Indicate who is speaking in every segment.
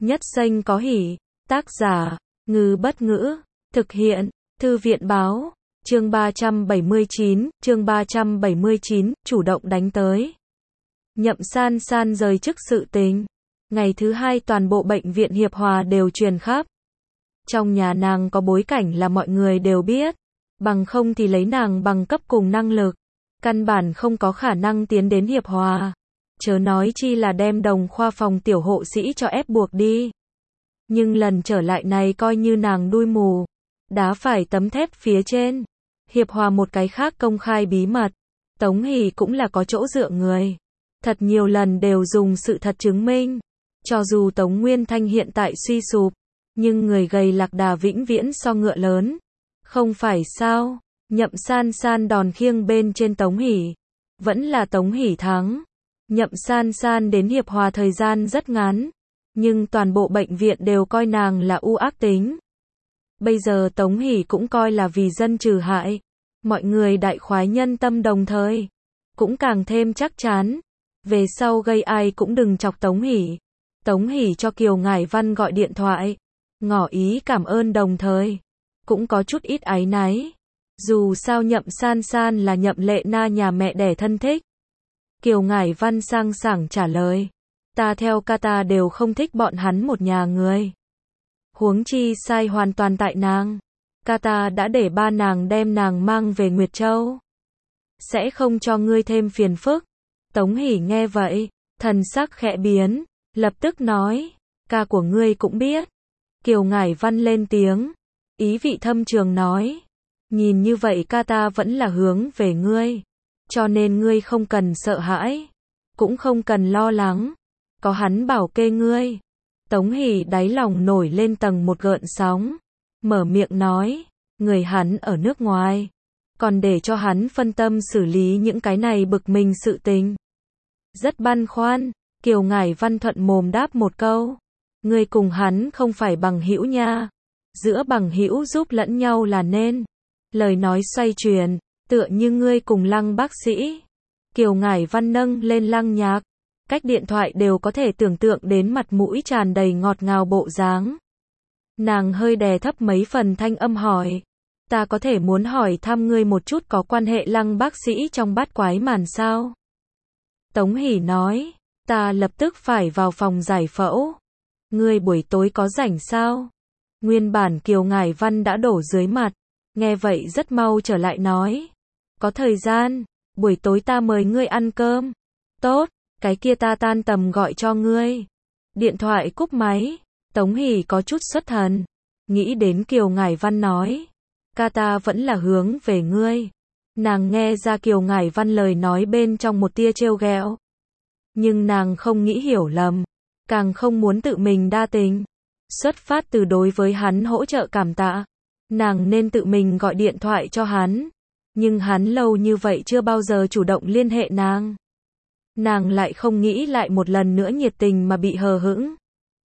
Speaker 1: Nhất danh có hỷ. Tác giả, Ngư Bất Ngữ. Thực hiện, Thư viện Báo. Chương 379, chủ động đánh tới. Nhậm San San rời chức sự tình. Ngày thứ hai toàn bộ bệnh viện Hiệp Hòa đều truyền khắp. Trong nhà nàng có bối cảnh là mọi người đều biết. Bằng không thì lấy nàng bằng cấp cùng năng lực. Căn bản không có khả năng tiến đến Hiệp Hòa. Chớ nói chi là đem đồng khoa phòng tiểu hộ sĩ cho ép buộc đi. Nhưng lần trở lại này coi như nàng đuôi mù. Đá phải tấm thép phía trên. Hiệp Hòa một cái khác công khai bí mật. Tống Hỷ cũng là có chỗ dựa người. Thật nhiều lần đều dùng sự thật chứng minh. Cho dù Tống Nguyên Thanh hiện tại suy sụp. Nhưng người gầy lạc đà vĩnh viễn so ngựa lớn. Không phải sao? Nhậm San San đòn khiêng bên trên Tống Hỷ. Vẫn là Tống Hỷ thắng. Nhậm San San đến Hiệp Hòa thời gian rất ngắn. Nhưng toàn bộ bệnh viện đều coi nàng là u ác tính. Bây giờ Tống Hỷ cũng coi là vì dân trừ hại. Mọi người đại khoái nhân tâm đồng thời. Cũng càng thêm chắc chắn. Về sau gây ai cũng đừng chọc Tống Hỷ. Tống Hỷ cho Kiều Ngải Văn gọi điện thoại. Ngỏ ý cảm ơn đồng thời. Cũng có chút ít áy náy. Dù sao Nhậm San San là Nhậm Lệ Na nhà mẹ đẻ thân thích. Kiều Ngải Văn sang sảng trả lời. Ta theo Kata đều không thích bọn hắn một nhà người. Huống chi sai hoàn toàn tại nàng. Kata đã để ba nàng đem nàng mang về Nguyệt Châu. Sẽ không cho ngươi thêm phiền phức. Tống Hỷ nghe vậy, thần sắc khẽ biến, lập tức nói, ca của ngươi cũng biết. Kiều Ngải Văn lên tiếng, ý vị thâm trường nói, nhìn như vậy Kata vẫn là hướng về ngươi. Cho nên ngươi không cần sợ hãi, cũng không cần lo lắng. Có hắn bảo kê ngươi. Tống Hỷ đáy lòng nổi lên tầng một gợn sóng. Mở miệng nói, người hắn ở nước ngoài. Còn để cho hắn phân tâm xử lý những cái này bực mình sự tình. Rất băn khoăn, Kiều Ngải Văn thuận mồm đáp một câu. Ngươi cùng hắn không phải bằng hữu nha. Giữa bằng hữu giúp lẫn nhau là nên. Lời nói xoay chuyển, tựa như ngươi cùng Lăng bác sĩ. Kiều Ngải Văn nâng lên Lăng Nhạc. Cách điện thoại đều có thể tưởng tượng đến mặt mũi tràn đầy ngọt ngào bộ dáng. Nàng hơi đè thấp mấy phần thanh âm hỏi. Ta có thể muốn hỏi thăm ngươi một chút có quan hệ Lăng bác sĩ trong bát quái màn sao? Tống Hỷ nói. Ta lập tức phải vào phòng giải phẫu. Ngươi buổi tối có rảnh sao? Nguyên bản Kiều Ngải Văn đã đổ dưới mặt. Nghe vậy rất mau trở lại nói. Có thời gian, buổi tối ta mời ngươi ăn cơm. Tốt, cái kia ta tan tầm gọi cho ngươi. Điện thoại cúp máy. Tống Hỷ có chút xuất thần. Nghĩ đến Kiều Ngải Văn nói. Kata vẫn là hướng về ngươi. Nàng nghe ra Kiều Ngải Văn lời nói bên trong một tia trêu ghẹo. Nhưng nàng không nghĩ hiểu lầm. Càng không muốn tự mình đa tình. Xuất phát từ đối với hắn hỗ trợ cảm tạ. Nàng nên tự mình gọi điện thoại cho hắn. Nhưng hắn lâu như vậy chưa bao giờ chủ động liên hệ nàng. Nàng lại không nghĩ lại một lần nữa nhiệt tình mà bị hờ hững.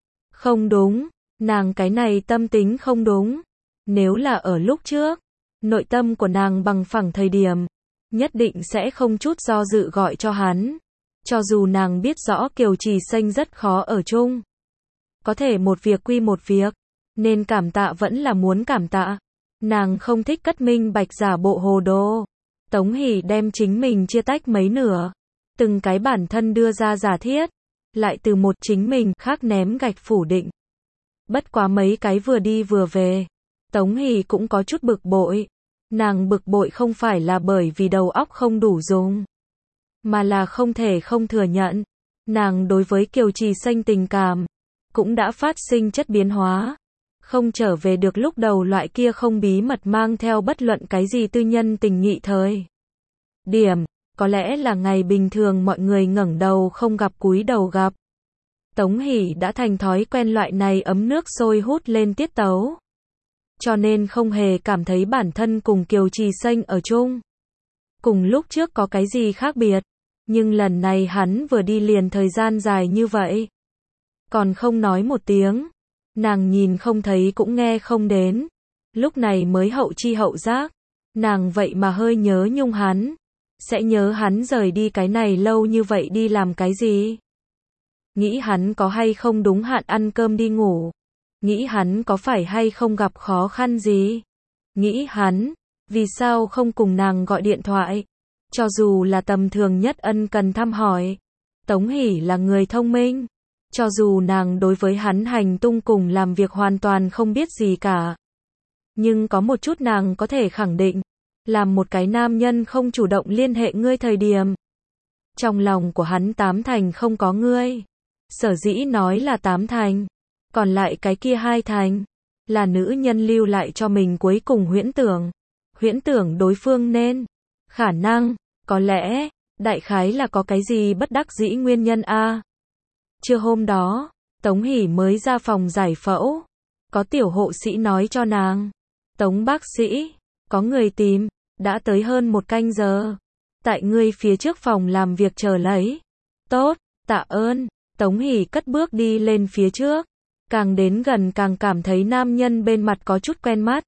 Speaker 1: Không đúng. Nàng cái này tâm tính không đúng. Nếu là ở lúc trước, nội tâm của nàng bằng phẳng thời điểm, nhất định sẽ không chút do dự gọi cho hắn. Cho dù nàng biết rõ Kiều Trì Xanh rất khó ở chung. Có thể một việc quy một việc, nên cảm tạ vẫn là muốn cảm tạ. Nàng không thích cất minh bạch giả bộ hồ đồ. Tống Hỷ đem chính mình chia tách mấy nửa. Từng cái bản thân đưa ra giả thiết. Lại từ một chính mình khác ném gạch phủ định. Bất quá mấy cái vừa đi vừa về. Tống Hỷ cũng có chút bực bội. Nàng bực bội không phải là bởi vì đầu óc không đủ dùng. Mà là không thể không thừa nhận. Nàng đối với Kiều Trì Xanh tình cảm. Cũng đã phát sinh chất biến hóa. Không trở về được lúc đầu loại kia không bí mật mang theo bất luận cái gì tư nhân tình nghị thời. Điểm, có lẽ là ngày bình thường mọi người ngẩng đầu không gặp cúi đầu gặp. Tống Hỷ đã thành thói quen loại này ấm nước sôi hút lên tiết tấu. Cho nên không hề cảm thấy bản thân cùng Kiều Trì Xanh ở chung. Cùng lúc trước có cái gì khác biệt. Nhưng lần này hắn vừa đi liền thời gian dài như vậy. Còn không nói một tiếng. Nàng nhìn không thấy cũng nghe không đến. Lúc này mới hậu chi hậu giác. Nàng vậy mà hơi nhớ nhung hắn. Sẽ nhớ hắn rời đi cái này lâu như vậy đi làm cái gì? nghĩ hắn có hay không đúng hạn ăn cơm đi ngủ, nghĩ hắn có phải hay không gặp khó khăn gì, nghĩ hắn vì sao không cùng nàng gọi điện thoại, cho dù là tầm thường nhất ân cần thăm hỏi. Tống Hỷ là người thông minh, cho dù nàng đối với hắn hành tung cùng làm việc hoàn toàn không biết gì cả, nhưng có một chút nàng có thể khẳng định, làm một cái nam nhân không chủ động liên hệ ngươi thời điểm, trong lòng của hắn 8 thành không có ngươi. Sở dĩ nói là 8 thành, còn lại cái kia 2 thành, là nữ nhân lưu lại cho mình cuối cùng huyễn tưởng đối phương nên, khả năng, có lẽ, đại khái là có cái gì bất đắc dĩ nguyên nhân a. Trưa hôm đó, Tống Hỷ mới ra phòng giải phẫu, có tiểu hộ sĩ nói cho nàng, Tống bác sĩ, có người tìm, đã tới hơn 1 canh giờ, tại ngươi phía trước phòng làm việc chờ lấy. Tốt, tạ ơn. Tống Hỷ cất bước đi lên phía trước, càng đến gần càng cảm thấy nam nhân bên mặt có chút quen mắt.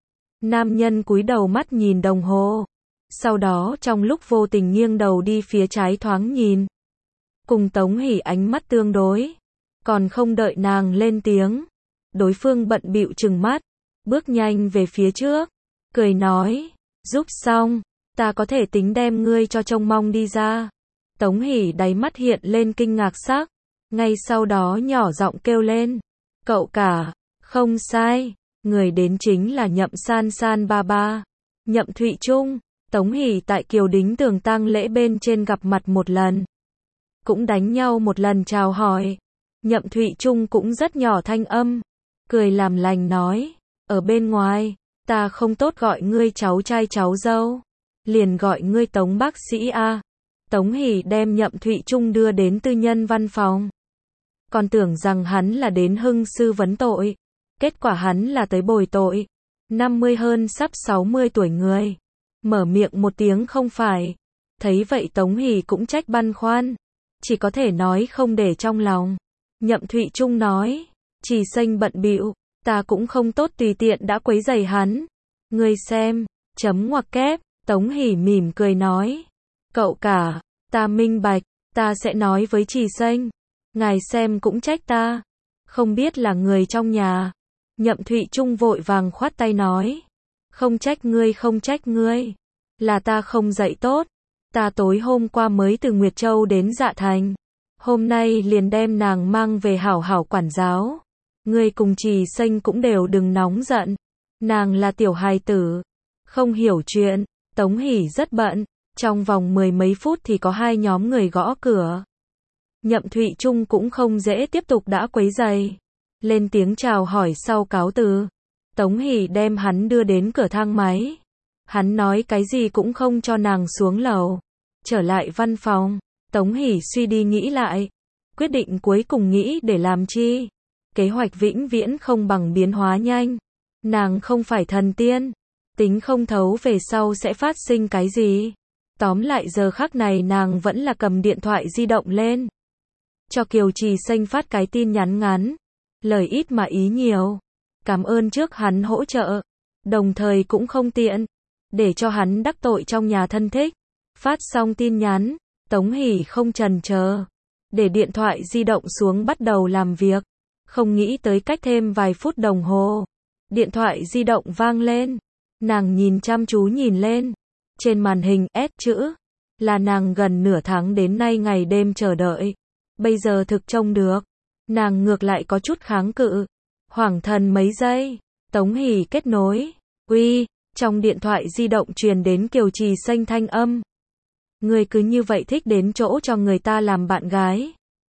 Speaker 1: Nam nhân cúi đầu mắt nhìn đồng hồ, sau đó trong lúc vô tình nghiêng đầu đi phía trái thoáng nhìn. Cùng Tống Hỷ ánh mắt tương đối, còn không đợi nàng lên tiếng, đối phương bận bịu trừng mắt, bước nhanh về phía trước, cười nói, giúp xong, ta có thể tính đem ngươi cho trông mong đi ra. Tống Hỷ đáy mắt hiện lên kinh ngạc sắc, ngay sau đó nhỏ giọng kêu lên, cậu cả, không sai, người đến chính là Nhậm San San ba ba, Nhậm Thụy Trung. Tống Hỷ tại Kiều Đính tường tang lễ bên trên gặp mặt một lần, cũng đánh nhau một lần chào hỏi. Nhậm Thụy Trung cũng rất nhỏ thanh âm, cười làm lành nói, ở bên ngoài, ta không tốt gọi ngươi cháu trai cháu dâu, liền gọi ngươi Tống bác sĩ a. Tống Hỷ đem Nhậm Thụy Trung đưa đến tư nhân văn phòng, còn tưởng rằng hắn là đến hưng sư vấn tội, kết quả hắn là tới bồi tội. 50 hơn sắp 60 tuổi người, mở miệng một tiếng không phải. Thấy vậy Tống Hỷ cũng trách băn khoăn, chỉ có thể nói không để trong lòng. Nhậm Thụy Trung nói, Trì Xanh bận bịu, ta cũng không tốt tùy tiện đã quấy rầy hắn. Ngươi xem, chấm ngoặc kép. Tống Hỷ mỉm cười nói, cậu cả, ta minh bạch, ta sẽ nói với Trì Xanh, ngài xem cũng trách ta, không biết là người trong nhà. Nhậm Thụy Trung vội vàng khoát tay nói, không trách ngươi không trách ngươi, là ta không dạy tốt, ta tối hôm qua mới từ Nguyệt Châu đến Dạ Thành, hôm nay liền đem nàng mang về hảo hảo quản giáo. Ngươi cùng Trì Xanh cũng đều đừng nóng giận, nàng là tiểu hài tử, không hiểu chuyện. Tống Hỷ rất bận, trong vòng 10 mấy phút thì có 2 nhóm người gõ cửa. Nhậm Thụy Trung cũng không dễ tiếp tục đã quấy rầy, lên tiếng chào hỏi sau cáo từ. Tống Hỷ đem hắn đưa đến cửa thang máy, hắn nói cái gì cũng không cho nàng xuống lầu. Trở lại văn phòng, Tống Hỷ suy đi nghĩ lại, quyết định cuối cùng nghĩ để làm chi. Kế hoạch vĩnh viễn không bằng biến hóa nhanh, nàng không phải thần tiên, tính không thấu về sau sẽ phát sinh cái gì. Tóm lại giờ khắc này nàng vẫn là cầm điện thoại di động lên, cho Kiều Trì Xanh phát cái tin nhắn ngắn, lời ít mà ý nhiều, cảm ơn trước hắn hỗ trợ, đồng thời cũng không tiện để cho hắn đắc tội trong nhà thân thích. Phát xong tin nhắn, Tống Hỷ không chần chờ, để điện thoại di động xuống bắt đầu làm việc. Không nghĩ tới cách thêm vài phút đồng hồ, điện thoại di động vang lên. Nàng nhìn chăm chú nhìn lên, trên màn hình S chữ, là nàng gần nửa tháng đến nay ngày đêm chờ đợi, bây giờ thực trông được. Nàng ngược lại có chút kháng cự, hoảng thần mấy giây. Tống Hỷ kết nối, uy, trong điện thoại di động truyền đến Kiều Trì Xanh thanh âm. Người cứ như vậy thích đến chỗ cho người ta làm bạn gái,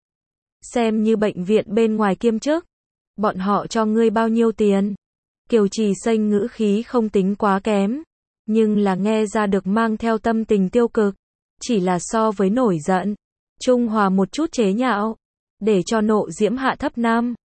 Speaker 1: xem như bệnh viện bên ngoài kiêm chức, bọn họ cho ngươi bao nhiêu tiền? Kiều Trì Xanh ngữ khí không tính quá kém, nhưng là nghe ra được mang theo tâm tình tiêu cực, chỉ là so với nổi giận, trung hòa một chút chế nhạo, để cho nộ diễm hạ thấp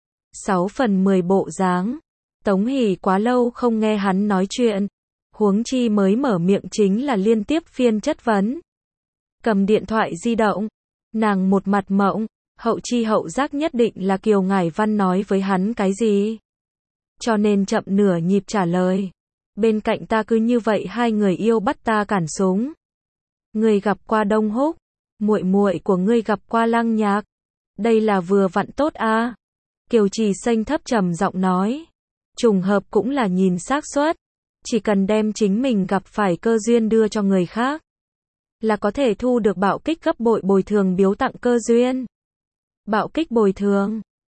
Speaker 1: 6/10 bộ dáng. Tống Hỷ quá lâu không nghe hắn nói chuyện, huống chi mới mở miệng chính là liên tiếp phiên chất vấn. Cầm điện thoại di động, nàng một mặt mộng, hậu chi hậu giác nhất định là Kiều Ngải Văn nói với hắn cái gì, cho nên chậm nửa nhịp trả lời. Bên cạnh ta cứ như vậy hai người yêu bắt ta cản súng. Ngươi gặp qua Đông Húc, muội muội của ngươi gặp qua Lăng Nhạc. Đây là vừa vặn tốt a. Kiều Trì Xanh thấp trầm giọng nói. Trùng hợp cũng là nhìn xác suất. Chỉ cần đem chính mình gặp phải cơ duyên đưa cho người khác, là có thể thu được bạo kích gấp bội bồi thường biếu tặng cơ duyên. Bạo kích bồi thường.